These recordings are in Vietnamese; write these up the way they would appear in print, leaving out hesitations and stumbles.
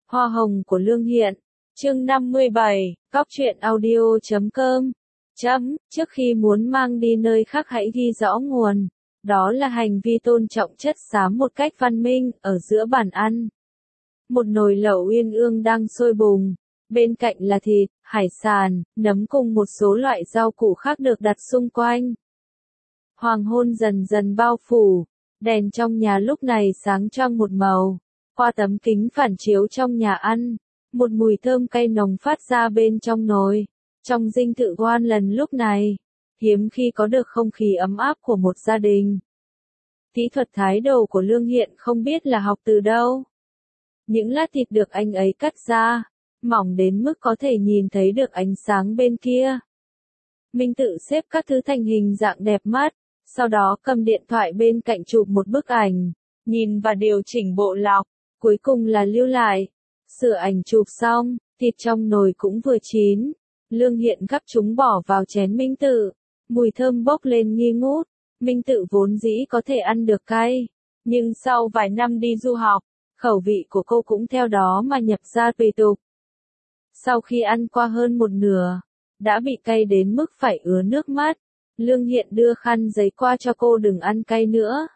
Hoa hồng của Lương Hiện. Chương 57, Cóc truyện audio.com. Trước khi muốn mang đi nơi khác hãy ghi rõ nguồn. Đó là hành vi tôn trọng chất xám một cách văn minh, ở giữa bàn ăn. Một nồi lẩu uyên ương đang sôi bùng. Bên cạnh là thịt, hải sản, nấm cùng một số loại rau củ khác được đặt xung quanh. Hoàng hôn dần dần bao phủ. Đèn trong nhà lúc này sáng choang một màu. Qua tấm kính phản chiếu trong nhà ăn, một mùi thơm cay nồng phát ra bên trong nồi. Trong dinh thự Quan lần lúc này, hiếm khi có được không khí ấm áp của một gia đình. Kỹ thuật thái đồ của Lương Hiện không biết là học từ đâu. Những lát thịt được anh ấy cắt ra, mỏng đến mức có thể nhìn thấy được ánh sáng bên kia. Minh tự xếp các thứ thành hình dạng đẹp mắt, sau đó cầm điện thoại bên cạnh chụp một bức ảnh, nhìn và điều chỉnh bộ lọc. Cuối cùng là lưu lại. Sửa ảnh chụp xong, thịt trong nồi cũng vừa chín. Lương Hiện gắp chúng bỏ vào chén Minh Tự. Mùi thơm bốc lên nghi ngút. Minh Tự vốn dĩ có thể ăn được cay. Nhưng sau vài năm đi du học, khẩu vị của cô cũng theo đó mà nhập ra tùy tục. Sau khi ăn qua hơn một nửa, đã bị cay đến mức phải ứa nước mắt. Lương Hiện đưa khăn giấy qua cho cô đừng ăn cay nữa.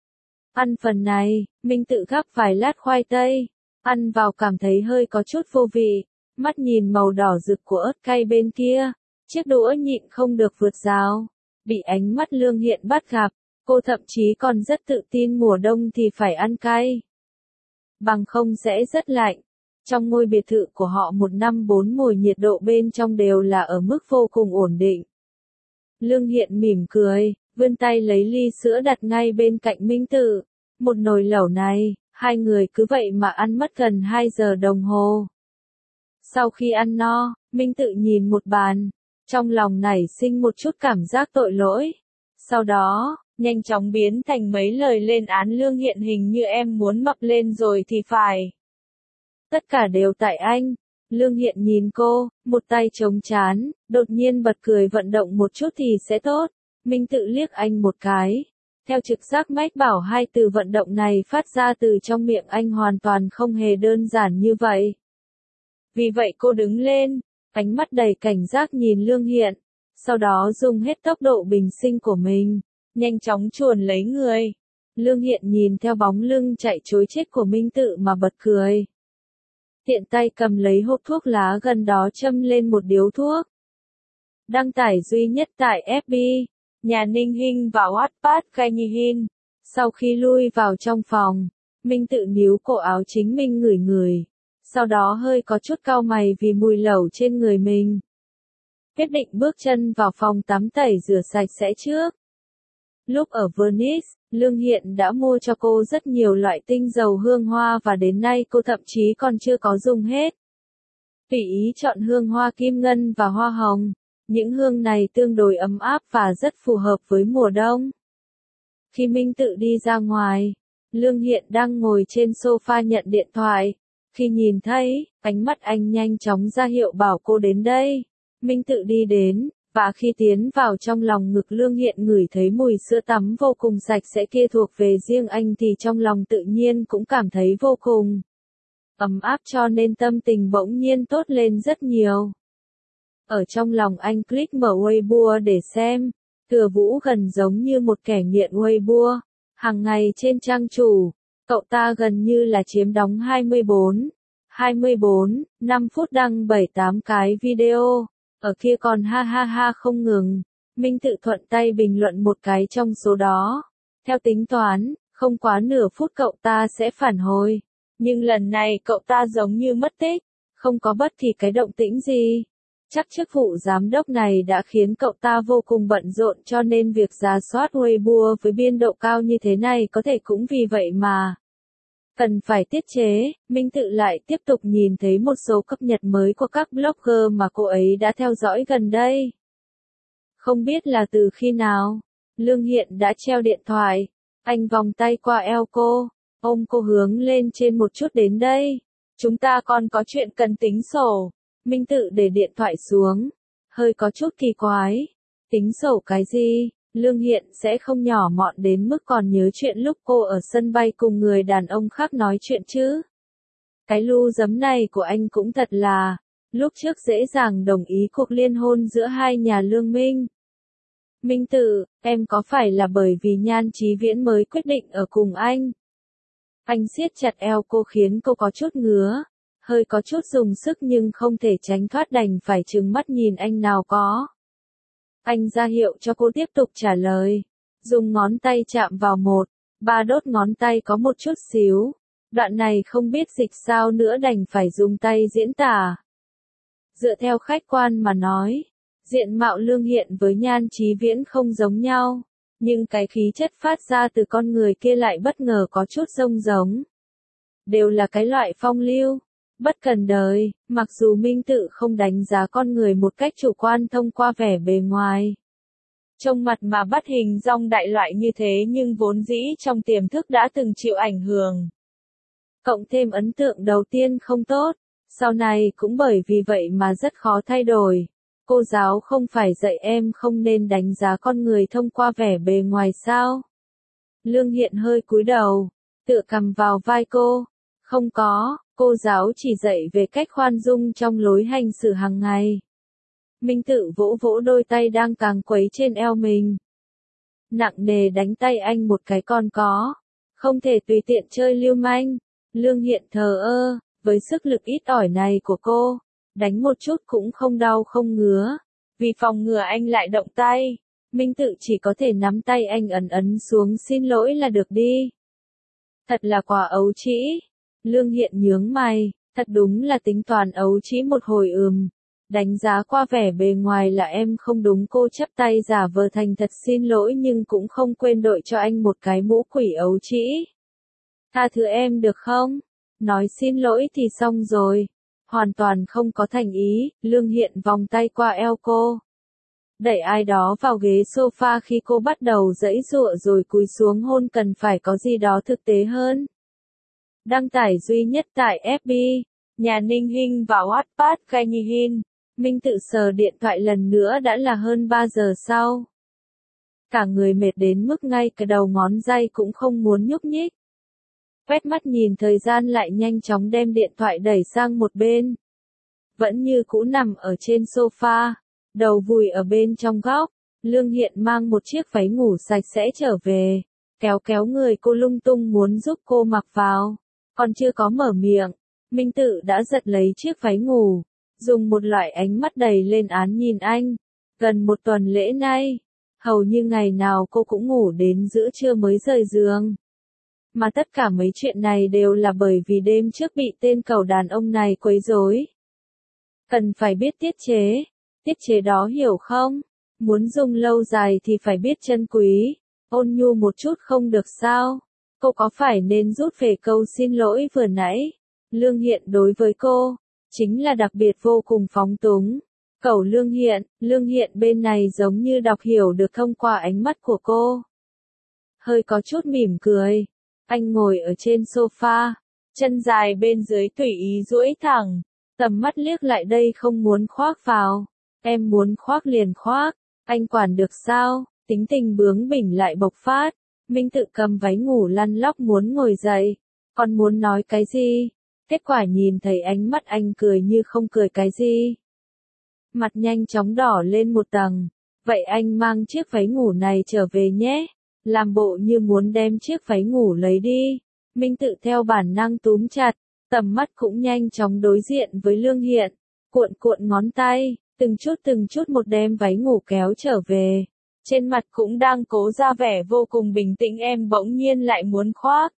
Ăn phần này, Minh Tự gắp vài lát khoai tây, ăn vào cảm thấy hơi có chút vô vị, mắt nhìn màu đỏ rực của ớt cay bên kia, chiếc đũa nhịn không được vượt rào, bị ánh mắt Lương Hiện bắt gặp, cô thậm chí còn rất tự tin mùa đông thì phải ăn cay. Bằng không sẽ rất lạnh. Trong ngôi biệt thự của họ một năm 4 mùa nhiệt độ bên trong đều là ở mức vô cùng ổn định. Lương Hiện mỉm cười, vươn tay lấy ly sữa đặt ngay bên cạnh Minh Tự. Một nồi lẩu này, hai người cứ vậy mà ăn mất gần 2 giờ đồng hồ. Sau khi ăn no, Minh Tự nhìn một bàn, trong lòng nảy sinh một chút cảm giác tội lỗi. Sau đó, nhanh chóng biến thành mấy lời lên án Lương Hiện, hình như em muốn mập lên rồi thì phải. Tất cả đều tại anh. Lương Hiện nhìn cô, một tay chống trán, đột nhiên bật cười, vận động một chút thì sẽ tốt. Minh Tự liếc anh một cái. Theo trực giác mách bảo hai từ vận động này phát ra từ trong miệng anh hoàn toàn không hề đơn giản như vậy. Vì vậy cô đứng lên, ánh mắt đầy cảnh giác nhìn Lương Hiện, sau đó dùng hết tốc độ bình sinh của mình, nhanh chóng chuồn lấy người. Lương Hiện nhìn theo bóng lưng chạy trối chết của Minh Tự mà bật cười. Tiện tay cầm lấy hộp thuốc lá gần đó châm lên một điếu thuốc. Đăng tải duy nhất tại FB. Nhà Ninh Hinh và Wattpad Gai Nhi Hin. Sau khi lui vào trong phòng, Minh Tự níu cổ áo chính mình ngửi ngửi. Sau đó hơi có chút cau mày vì mùi lẩu trên người mình. Quyết định bước chân vào phòng tắm tẩy rửa sạch sẽ trước. Lúc ở Venice, Lương Hiện đã mua cho cô rất nhiều loại tinh dầu hương hoa và đến nay cô thậm chí còn chưa có dùng hết. Tùy ý chọn hương hoa kim ngân và hoa hồng. Những hương này tương đối ấm áp và rất phù hợp với mùa đông. Khi Minh Tự đi ra ngoài, Lương Hiện đang ngồi trên sofa nhận điện thoại. Khi nhìn thấy, ánh mắt anh nhanh chóng ra hiệu bảo cô đến đây. Minh Tự đi đến, và khi tiến vào trong lòng ngực Lương Hiện ngửi thấy mùi sữa tắm vô cùng sạch sẽ kia thuộc về riêng anh thì trong lòng tự nhiên cũng cảm thấy vô cùng ấm áp, cho nên tâm tình bỗng nhiên tốt lên rất nhiều. Ở trong lòng anh click mở Weibo để xem. Thừa Vũ gần giống như một kẻ nghiện Weibo. Hàng ngày trên trang chủ, cậu ta gần như là chiếm đóng 5 phút đăng 7-8 cái video. Ở kia còn ha ha ha không ngừng. Minh Tự thuận tay bình luận một cái trong số đó. Theo tính toán, không quá nửa phút cậu ta sẽ phản hồi. Nhưng lần này cậu ta giống như mất tích, không có bất kỳ cái động tĩnh gì. Chắc chức vụ giám đốc này đã khiến cậu ta vô cùng bận rộn, cho nên việc rà soát Weibo với biên độ cao như thế này có thể cũng vì vậy mà cần phải tiết chế. Minh Tự lại tiếp tục nhìn thấy một số cập nhật mới của các blogger mà cô ấy đã theo dõi gần đây. Không biết là từ khi nào, Lương Hiện đã treo điện thoại. Anh vòng tay qua eo cô, ôm cô hướng lên trên một chút, đến đây. Chúng ta còn có chuyện cần tính sổ. Minh Tự để điện thoại xuống, hơi có chút kỳ quái. Tính sổ cái gì? Lương Hiện sẽ không nhỏ mọn đến mức còn nhớ chuyện lúc cô ở sân bay cùng người đàn ông khác nói chuyện chứ? Cái lu giấm này của anh cũng thật là, lúc trước dễ dàng đồng ý cuộc liên hôn giữa hai nhà Lương Minh. Minh Tự, em có phải là bởi vì Nhan Chí Viễn mới quyết định ở cùng anh? Anh siết chặt eo cô khiến cô có chút ngứa, hơi có chút dùng sức nhưng không thể tránh thoát đành phải trừng mắt nhìn anh nào có. Anh ra hiệu cho cô tiếp tục trả lời, dùng ngón tay chạm vào ba đốt ngón tay có một chút xíu. Đoạn này không biết dịch sao nữa đành phải dùng tay diễn tả. Dựa theo khách quan mà nói, diện mạo Lương Hiện với Nhan Chí Viễn không giống nhau, nhưng cái khí chất phát ra từ con người kia lại bất ngờ có chút giống. Đều là cái loại phong lưu, bất cần đời, mặc dù Minh Tự không đánh giá con người một cách chủ quan thông qua vẻ bề ngoài. Trông mặt mà bắt hình dong đại loại như thế nhưng vốn dĩ trong tiềm thức đã từng chịu ảnh hưởng. Cộng thêm ấn tượng đầu tiên không tốt, sau này cũng bởi vì vậy mà rất khó thay đổi. Cô giáo không phải dạy em không nên đánh giá con người thông qua vẻ bề ngoài sao? Lương Hiện hơi cúi đầu, tựa cằm vào vai cô. Không có, cô giáo chỉ dạy về cách khoan dung trong lối hành xử hàng ngày. Minh Tự vỗ vỗ đôi tay đang càng quấy trên eo mình. Nặng nề đánh tay anh một cái còn có. Không thể tùy tiện chơi lưu manh. Lương Hiện thờ ơ, với sức lực ít ỏi này của cô, đánh một chút cũng không đau không ngứa. Vì phòng ngừa anh lại động tay, Minh Tự chỉ có thể nắm tay anh ấn xuống xin lỗi là được đi. Thật là quả ấu trĩ. Lương Hiện nhướng mày, thật đúng là tính toán ấu trĩ một hồi Đánh giá qua vẻ bề ngoài là em không đúng, cô chắp tay giả vờ thành thật xin lỗi nhưng cũng không quên đội cho anh một cái mũ quỷ ấu trĩ. Tha thứ em được không? Nói xin lỗi thì xong rồi. Hoàn toàn không có thành ý, Lương Hiện vòng tay qua eo cô. Đẩy ai đó vào ghế sofa khi cô bắt đầu giãy giụa rồi cúi xuống hôn cần phải có gì đó thực tế hơn. Đăng tải duy nhất tại FB, nhà Ninh Hinh và Wattpad Kha Nhi Hin. Minh Tự sờ điện thoại lần nữa đã là hơn 3 giờ sau. Cả người mệt đến mức ngay cái đầu ngón tay cũng không muốn nhúc nhích. Quét mắt nhìn thời gian lại nhanh chóng đem điện thoại đẩy sang một bên. Vẫn như cũ nằm ở trên sofa, đầu vùi ở bên trong góc. Lương Hiện mang một chiếc váy ngủ sạch sẽ trở về, kéo người cô lung tung muốn giúp cô mặc vào. Còn chưa có mở miệng, Minh Tự đã giật lấy chiếc váy ngủ, dùng một loại ánh mắt đầy lên án nhìn anh. Gần một tuần lễ nay, hầu như ngày nào cô cũng ngủ đến giữa trưa mới rời giường. Mà tất cả mấy chuyện này đều là bởi vì đêm trước bị tên cẩu đàn ông này quấy rối. Cần phải biết tiết chế đó hiểu không? Muốn dùng lâu dài thì phải biết trân quý, ôn nhu một chút không được sao? Cô có phải nên rút về câu xin lỗi vừa nãy? Lương Hiện đối với cô, chính là đặc biệt vô cùng phóng túng. Cẩu Lương Hiện bên này giống như đọc hiểu được thông qua ánh mắt của cô. Hơi có chút mỉm cười. Anh ngồi ở trên sofa, chân dài bên dưới tùy ý duỗi thẳng, tầm mắt liếc lại đây không muốn khoác vào. Em muốn khoác liền khoác, anh quản được sao? Tính tình bướng bỉnh lại bộc phát. Minh Tự cầm váy ngủ lăn lóc muốn ngồi dậy, còn muốn nói cái gì? Kết quả nhìn thấy ánh mắt anh cười như không cười cái gì. Mặt nhanh chóng đỏ lên một tầng. Vậy anh mang chiếc váy ngủ này trở về nhé. Làm bộ như muốn đem chiếc váy ngủ lấy đi. Minh Tự theo bản năng túm chặt, tầm mắt cũng nhanh chóng đối diện với Lương Hiện. Cuộn ngón tay, từng chút một đem váy ngủ kéo trở về. Trên mặt cũng đang cố ra vẻ vô cùng bình tĩnh, em bỗng nhiên lại muốn khoác.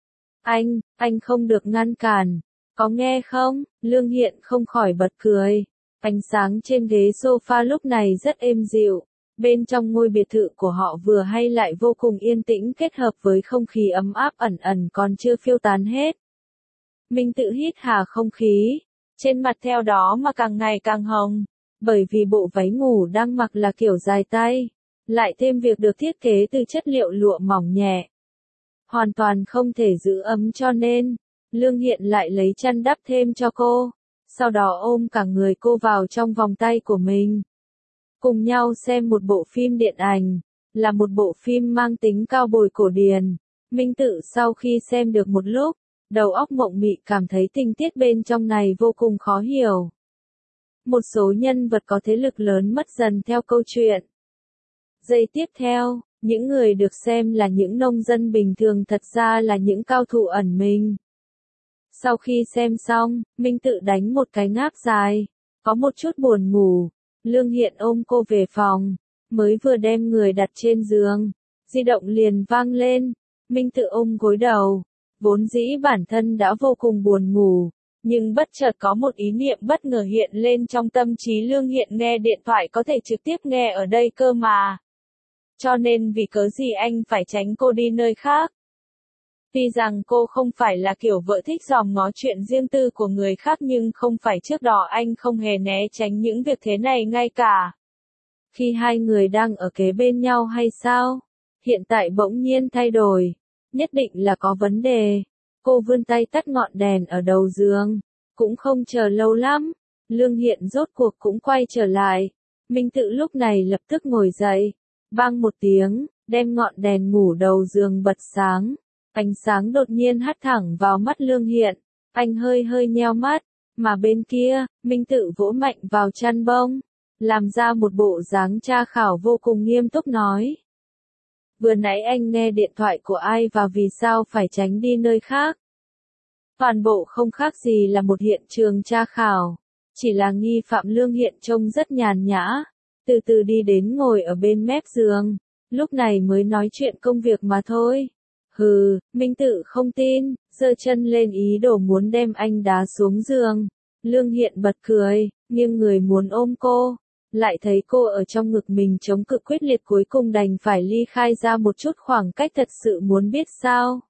Anh không được ngăn cản. Có nghe không? Lương Hiện không khỏi bật cười. Ánh sáng trên ghế sofa lúc này rất êm dịu. Bên trong ngôi biệt thự của họ vừa hay lại vô cùng yên tĩnh kết hợp với không khí ấm áp ẩn còn chưa phiêu tán hết. Minh Tự hít hà không khí. Trên mặt theo đó mà càng ngày càng hồng. Bởi vì bộ váy ngủ đang mặc là kiểu dài tay. Lại thêm việc được thiết kế từ chất liệu lụa mỏng nhẹ. Hoàn toàn không thể giữ ấm cho nên, Lương Hiện lại lấy chăn đắp thêm cho cô. Sau đó ôm cả người cô vào trong vòng tay của mình. Cùng nhau xem một bộ phim điện ảnh, là một bộ phim mang tính cao bồi cổ điển. Minh Tự sau khi xem được một lúc, đầu óc mộng mị cảm thấy tình tiết bên trong này vô cùng khó hiểu. Một số nhân vật có thế lực lớn mất dần theo câu chuyện. Giây tiếp theo, những người được xem là những nông dân bình thường thật ra là những cao thủ ẩn mình. Sau khi xem xong, Minh Tự đánh một cái ngáp dài, có một chút buồn ngủ. Lương Hiện ôm cô về phòng, mới vừa đem người đặt trên giường, di động liền vang lên. Minh Tự ôm gối đầu, vốn dĩ bản thân đã vô cùng buồn ngủ, nhưng bất chợt có một ý niệm bất ngờ hiện lên trong tâm trí Lương Hiện, nghe điện thoại có thể trực tiếp nghe ở đây cơ mà. Cho nên vì cớ gì anh phải tránh cô đi nơi khác? Tuy rằng cô không phải là kiểu vợ thích dòm ngó chuyện riêng tư của người khác, nhưng không phải trước đó anh không hề né tránh những việc thế này ngay cả khi hai người đang ở kế bên nhau hay sao? Hiện tại bỗng nhiên thay đổi, nhất định là có vấn đề. Cô vươn tay tắt ngọn đèn ở đầu giường, cũng không chờ lâu lắm, Lương Hiện rốt cuộc cũng quay trở lại. Minh Tự lúc này lập tức ngồi dậy, bang một tiếng, đem ngọn đèn ngủ đầu giường bật sáng. Ánh sáng đột nhiên hắt thẳng vào mắt Lương Hiện, anh hơi hơi nheo mắt, mà bên kia, Minh Tự vỗ mạnh vào chăn bông, làm ra một bộ dáng tra khảo vô cùng nghiêm túc nói. Vừa nãy anh nghe điện thoại của ai và vì sao phải tránh đi nơi khác? Toàn bộ không khác gì là một hiện trường tra khảo, chỉ là nghi phạm Lương Hiện trông rất nhàn nhã, từ từ đi đến ngồi ở bên mép giường, lúc này mới nói chuyện công việc mà thôi. Hừ, Minh Tự không tin, giơ chân lên ý đồ muốn đem anh đá xuống giường. Lương Hiện bật cười, nghiêng người muốn ôm cô, lại thấy cô ở trong ngực mình chống cự quyết liệt, cuối cùng đành phải ly khai ra một chút khoảng cách. Thật sự muốn biết sao?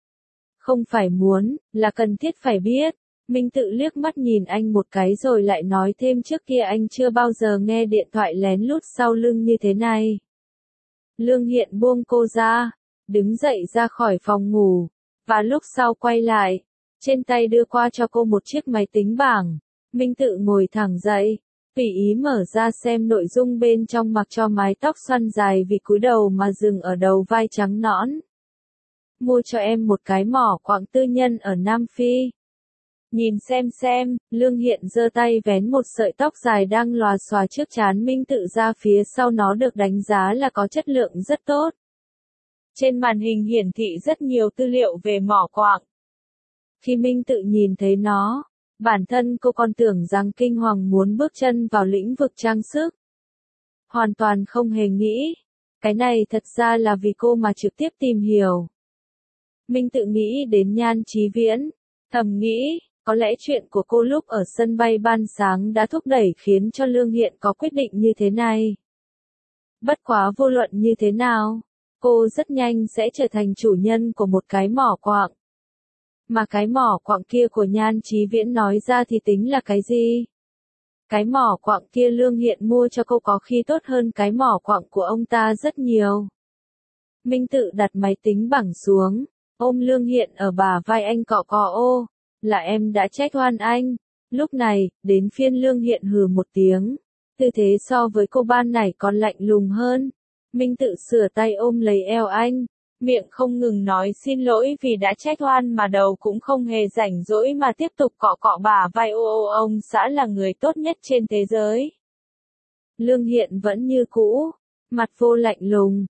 Không phải muốn, là cần thiết phải biết. Minh Tự liếc mắt nhìn anh một cái rồi lại nói thêm, trước kia anh chưa bao giờ nghe điện thoại lén lút sau lưng như thế này. Lương Hiện buông cô ra, đứng dậy ra khỏi phòng ngủ, và lúc sau quay lại, trên tay đưa qua cho cô một chiếc máy tính bảng. Minh Tự ngồi thẳng dậy, tùy ý mở ra xem nội dung bên trong, mặc cho mái tóc xoăn dài vì cúi đầu mà dừng ở đầu vai trắng nõn. Mua cho em một cái mỏ quặng tư nhân ở Nam Phi. Nhìn xem, Lương Hiện giơ tay vén một sợi tóc dài đang lòa xòa trước trán Minh Tự ra, phía sau nó được đánh giá là có chất lượng rất tốt. Trên màn hình hiển thị rất nhiều tư liệu về mỏ quặng. Khi Minh Tự nhìn thấy nó, bản thân cô còn tưởng rằng kinh hoàng muốn bước chân vào lĩnh vực trang sức. Hoàn toàn không hề nghĩ, cái này thật ra là vì cô mà trực tiếp tìm hiểu. Minh Tự nghĩ đến Nhan Chí Viễn, thầm nghĩ, có lẽ chuyện của cô lúc ở sân bay ban sáng đã thúc đẩy khiến cho Lương Hiện có quyết định như thế này. Bất quá vô luận như thế nào, cô rất nhanh sẽ trở thành chủ nhân của một cái mỏ quặng. Mà cái mỏ quặng kia của Nhan Chí Viễn nói ra thì tính là cái gì? Cái mỏ quặng kia Lương Hiện mua cho cô có khi tốt hơn cái mỏ quặng của ông ta rất nhiều. Minh Tự đặt máy tính bảng xuống, ôm Lương Hiện ở bả vai anh cọ cọ, ô, là em đã trách oan anh. Lúc này, đến phiên Lương Hiện hừ một tiếng, tư thế so với cô ban nãy còn lạnh lùng hơn. Minh Tự sửa tay ôm lấy eo anh, miệng không ngừng nói xin lỗi vì đã trách oan, mà đầu cũng không hề rảnh rỗi mà tiếp tục cọ cọ bả vai, ô, ông xã là người tốt nhất trên thế giới. Lương Hiện vẫn như cũ, mặt vô lạnh lùng,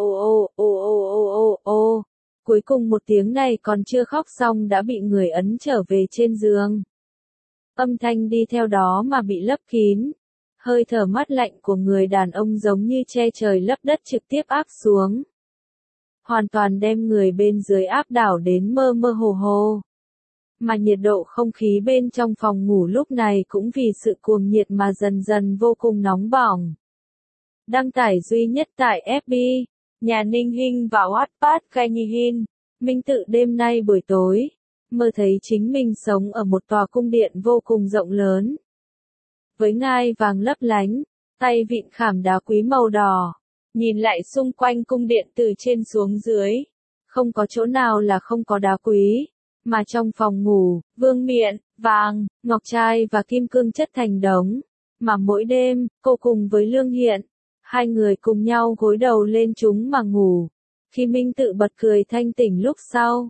ô. Cuối cùng một tiếng này còn chưa khóc xong đã bị người ấn trở về trên giường. Âm thanh đi theo đó mà bị lấp kín. Hơi thở mát lạnh của người đàn ông giống như che trời lấp đất trực tiếp áp xuống. Hoàn toàn đem người bên dưới áp đảo đến mơ mơ hồ hồ. Mà nhiệt độ không khí bên trong phòng ngủ lúc này cũng vì sự cuồng nhiệt mà dần dần vô cùng nóng bỏng. Đăng tải duy nhất tại FB, nhà Ninh Hinh và Wattpad Kha Nhi Hin. Minh Tự đêm nay buổi tối, mơ thấy chính mình sống ở một tòa cung điện vô cùng rộng lớn. Với ngai vàng lấp lánh, tay vịn khảm đá quý màu đỏ. Nhìn lại xung quanh cung điện từ trên xuống dưới, không có chỗ nào là không có đá quý. Mà trong phòng ngủ, vương miện, vàng, ngọc trai và kim cương chất thành đống. Mà mỗi đêm, cô cùng với Lương Hiện, hai người cùng nhau gối đầu lên chúng mà ngủ. Khi Minh Tự bật cười thanh tỉnh lúc sau,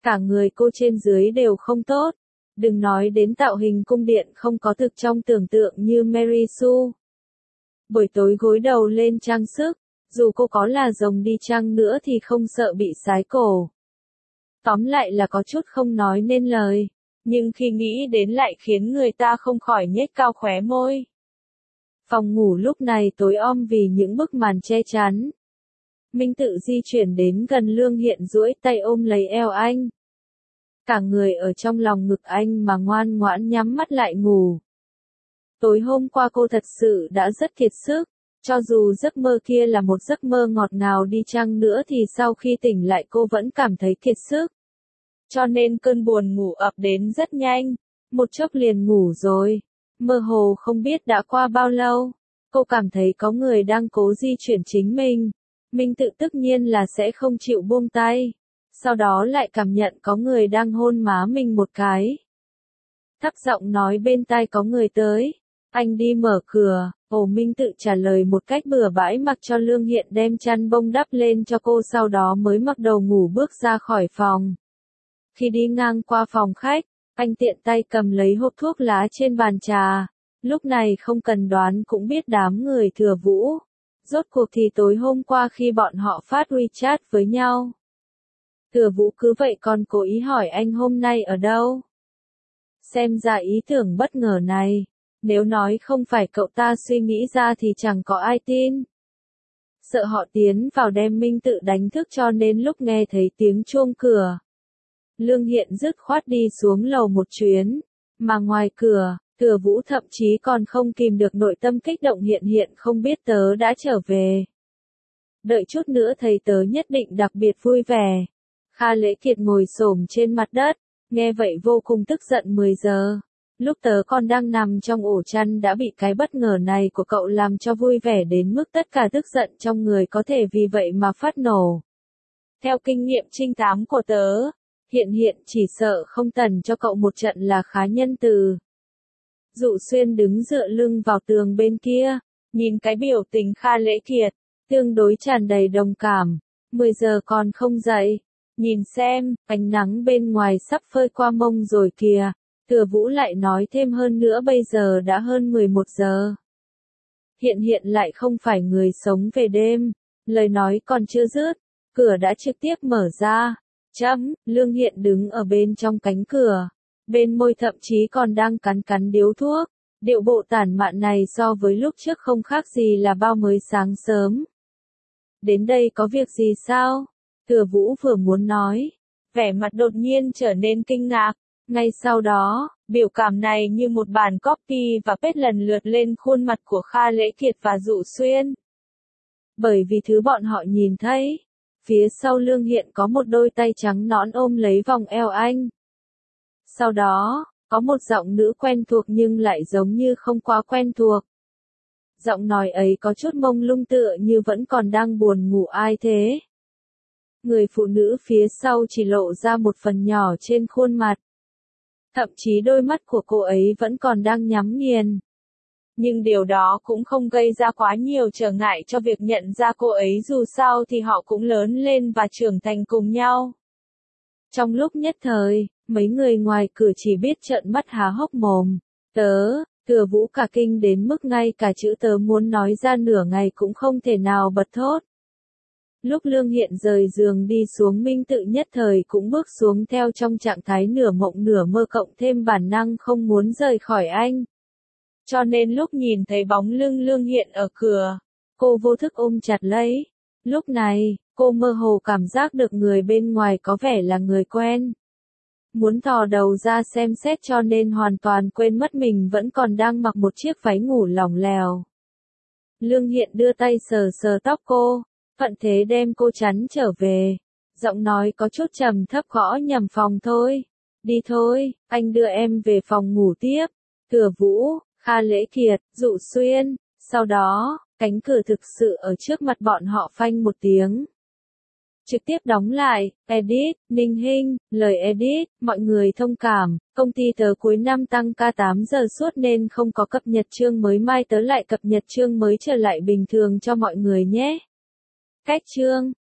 Cả người cô trên dưới đều không tốt. Đừng nói đến tạo hình cung điện không có thực trong tưởng tượng như Mary Sue. Buổi tối gối đầu lên trang sức, dù cô có là rồng đi chăng nữa thì không sợ bị sái cổ. Tóm lại là có chút không nói nên lời, nhưng khi nghĩ đến lại khiến người ta không khỏi nhếch cao khóe môi. Phòng ngủ lúc này tối om vì những bức màn che chắn. Minh Tự di chuyển đến gần Lương Hiện duỗi tay ôm lấy eo anh. Cả người ở trong lòng ngực anh mà ngoan ngoãn nhắm mắt lại ngủ. Tối hôm qua cô thật sự đã rất kiệt sức, cho dù giấc mơ kia là một giấc mơ ngọt ngào đi chăng nữa thì sau khi tỉnh lại cô vẫn cảm thấy kiệt sức. Cho nên cơn buồn ngủ ập đến rất nhanh, một chốc liền ngủ rồi. Mơ hồ không biết đã qua bao lâu, cô cảm thấy có người đang cố di chuyển chính mình. Minh Tự tất nhiên là sẽ không chịu buông tay. Sau đó lại cảm nhận có người đang hôn má mình một cái. Thấp giọng nói bên tai có người tới. Anh đi mở cửa. Minh Tự trả lời một cách bừa bãi mặc cho Lương Hiện đem chăn bông đắp lên cho cô, sau đó mới mặc đầu ngủ bước ra khỏi phòng. Khi đi ngang qua phòng khách, anh tiện tay cầm lấy hộp thuốc lá trên bàn trà. Lúc này không cần đoán cũng biết đám người Thừa Vũ. Rốt cuộc thì tối hôm qua khi bọn họ phát WeChat với nhau. Thừa Vũ cứ vậy còn cố ý hỏi anh hôm nay ở đâu. Xem ra ý tưởng bất ngờ này, nếu nói không phải cậu ta suy nghĩ ra thì chẳng có ai tin. Sợ họ tiến vào đem Minh Tự đánh thức cho nên lúc nghe thấy tiếng chuông cửa. Lương Hiện dứt khoát đi xuống lầu một chuyến, mà ngoài cửa, Thừa Vũ thậm chí còn không kìm được nội tâm kích động hiện không biết tớ đã trở về. Đợi chút nữa thầy tớ nhất định đặc biệt vui vẻ. Kha Lễ Kiệt ngồi xổm trên mặt đất, nghe vậy vô cùng tức giận. 10 giờ, lúc tớ còn đang nằm trong ổ chăn đã bị cái bất ngờ này của cậu làm cho vui vẻ đến mức tất cả tức giận trong người có thể vì vậy mà phát nổ. Theo kinh nghiệm trinh thám của tớ, hiện chỉ sợ không tần cho cậu một trận là khá nhân từ. Dụ Xuyên đứng dựa lưng vào tường bên kia, nhìn cái biểu tình Kha Lễ Kiệt, tương đối tràn đầy đồng cảm. 10 giờ còn không dậy, nhìn xem, ánh nắng bên ngoài sắp phơi qua mông rồi kìa. Thừa Vũ lại nói thêm hơn nữa bây giờ đã hơn 11 giờ. Hiện lại không phải người sống về đêm, lời nói còn chưa dứt, cửa đã trực tiếp mở ra. Lương Hiện đứng ở bên trong cánh cửa, bên môi thậm chí còn đang cắn điếu thuốc. Điệu bộ tản mạn này so với lúc trước không khác gì là bao mới sáng sớm. Đến đây có việc gì sao? Thừa Vũ vừa muốn nói, vẻ mặt đột nhiên trở nên kinh ngạc. Ngay sau đó, biểu cảm này như một bản copy và paste lần lượt lên khuôn mặt của Kha Lễ Kiệt và Dụ Xuyên. Bởi vì thứ bọn họ nhìn thấy, phía sau Lương Hiện có một đôi tay trắng nõn ôm lấy vòng eo anh. Sau đó, có một giọng nữ quen thuộc nhưng lại giống như không quá quen thuộc. Giọng nói ấy có chút mông lung tựa như vẫn còn đang buồn ngủ. Ai thế? Người phụ nữ phía sau chỉ lộ ra một phần nhỏ trên khuôn mặt. Thậm chí đôi mắt của cô ấy vẫn còn đang nhắm nghiền. Nhưng điều đó cũng không gây ra quá nhiều trở ngại cho việc nhận ra cô ấy, dù sao thì họ cũng lớn lên và trưởng thành cùng nhau. Trong lúc nhất thời, mấy người ngoài cửa chỉ biết trợn mắt há hốc mồm. Thừa Vũ cả kinh đến mức ngay cả chữ tớ muốn nói ra nửa ngày cũng không thể nào bật thốt. Lúc Lương Hiện rời giường đi xuống, Minh Tự nhất thời cũng bước xuống theo trong trạng thái nửa mộng nửa mơ cộng thêm bản năng không muốn rời khỏi anh. Cho nên lúc nhìn thấy bóng lưng Lương Hiện ở cửa, cô vô thức ôm chặt lấy. Lúc này, cô mơ hồ cảm giác được người bên ngoài có vẻ là người quen. Muốn thò đầu ra xem xét cho nên hoàn toàn quên mất mình vẫn còn đang mặc một chiếc váy ngủ lỏng lẻo. Lương Hiện đưa tay sờ sờ tóc cô, thuận thế đem cô chắn trở về. Giọng nói có chút trầm thấp gõ nhầm phòng thôi. Đi thôi, anh đưa em về phòng ngủ tiếp. Thừa Vũ, Kha Lễ Kiệt, Dụ Xuyên. Sau đó, cánh cửa thực sự ở trước mặt bọn họ phanh một tiếng. Trực tiếp đóng lại. Edit, Ninh Hinh, lời edit, mọi người thông cảm, công ty tớ cuối năm tăng ca 8 giờ suốt nên không có cập nhật chương mới, mai tớ lại cập nhật chương mới trở lại bình thường cho mọi người nhé. Cách chương